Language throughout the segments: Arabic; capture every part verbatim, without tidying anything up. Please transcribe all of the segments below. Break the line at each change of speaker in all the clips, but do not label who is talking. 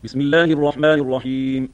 بسم الله الرحمن الرحيم.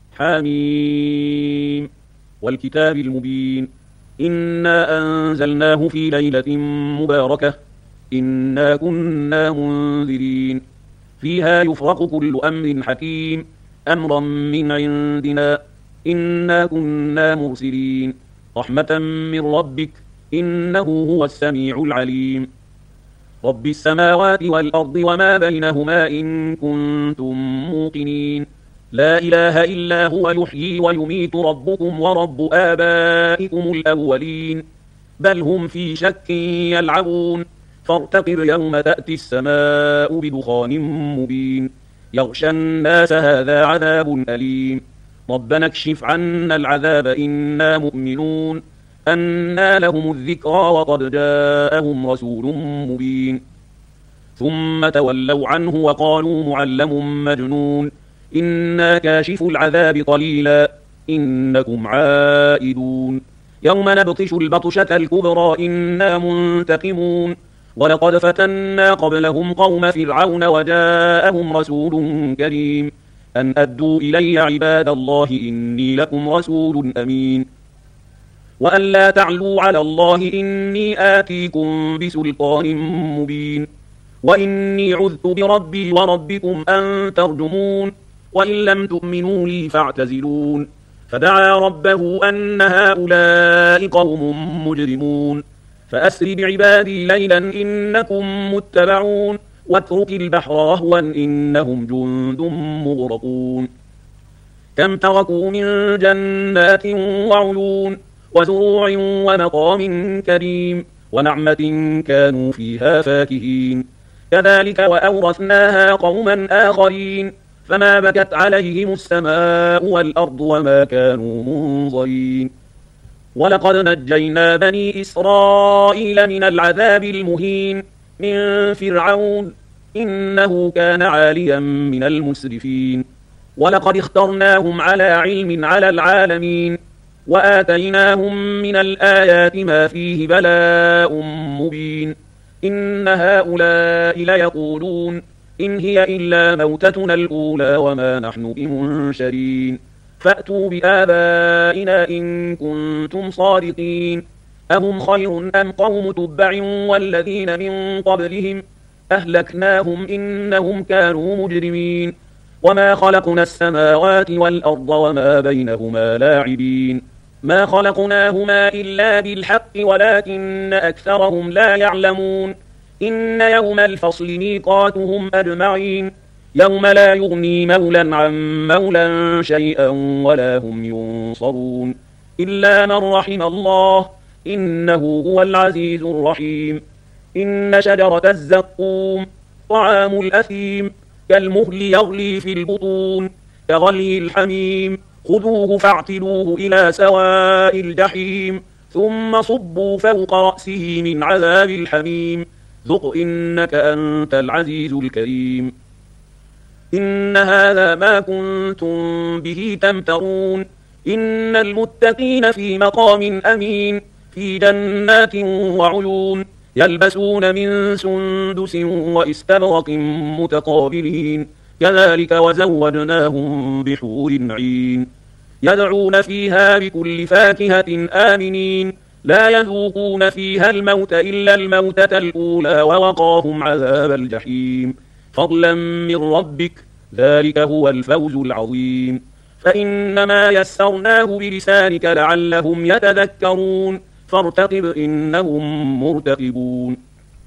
حاميم والكتاب المبين. إنا أنزلناه في ليلة مباركة إنا كنا منذرين فيها يفرق كل أمر حكيم أمرا من عندنا إنا كنا مرسلين رحمة من ربك إنه هو السميع العليم. رب السماوات والأرض وما بينهما إن كنتم موقنين لا إله إلا هو يحيي ويميت ربكم ورب آبائكم الأولين بل هم في شك يلعبون فارتقب يوم تأتي السماء بدخان مبين يغشى الناس هذا عذاب أليم ربنا اكشف عنا العذاب إنا مؤمنون أنى لهم الذكرى وقد جاءهم رسول مبين ثم تولوا عنه وقالوا معلم مجنون إنا كاشف العذاب قليلا إنكم عائدون يوم نبطش البطشة الكبرى إنا منتقمون ولقد فتنا قبلهم قوم فرعون وجاءهم رسول كريم أن أدوا إلي عباد الله إني لكم رسول أمين وأن لا تعلوا على الله إني آتيكم بسلطان مبين وإني عذت بربي وربكم أن ترجمون وإن لم تؤمنوا لي فاعتزلون فدعا ربه أن هؤلاء قوم مجرمون فأسر بعبادي ليلا إنكم متبعون واترك البحر رهوا إنهم جند مغرقون كم تركوا من جنات وعيون وزروع ومقام كريم ونعمة كانوا فيها فاكهين كذلك وأورثناها قوما آخرين فما بكت عليهم السماء والأرض وما كانوا منظرين ولقد نجينا بني إسرائيل من العذاب المهين من فرعون إنه كان عاليا من المسرفين ولقد اخترناهم على علم على العالمين وآتيناهم من الآيات ما فيه بلاء مبين إن هؤلاء ليقولون إن هي إلا موتتنا الأولى وما نحن بمنشرين فأتوا بآبائنا إن كنتم صادقين أهم خير أم قوم تبع والذين من قبلهم أهلكناهم إنهم كانوا مجرمين وما خلقنا السماوات والأرض وما بينهما لاعبين ما خلقناهما إلا بالحق ولكن أكثرهم لا يعلمون إن يوم الفصل ميقاتهم أجمعين يوم لا يغني مولا عن مولا شيئا ولا هم ينصرون إلا من رحم الله إنه هو العزيز الرحيم إن شجرة الزقوم طعام الأثيم كالمهل يغلي في البطون كغلي الحميم خذوه فاعتلوه إلى سواء الجحيم ثم صبوا فوق رأسه من عذاب الحميم ذق إنك أنت العزيز الكريم إن هذا ما كنتم به تمترون إن المتقين في مقام أمين في جنات وعيون يلبسون من سندس وإستبرق متقابلين كذلك وزوجناهم بحور عين يدعون فيها بكل فاكهة آمنين لا يذوقون فيها الموت إلا الموتة الأولى ووقاهم عذاب الجحيم فضلا من ربك ذلك هو الفوز العظيم فإنما يسرناه بلسانك لعلهم يتذكرون فارتقب إنهم مرتقبون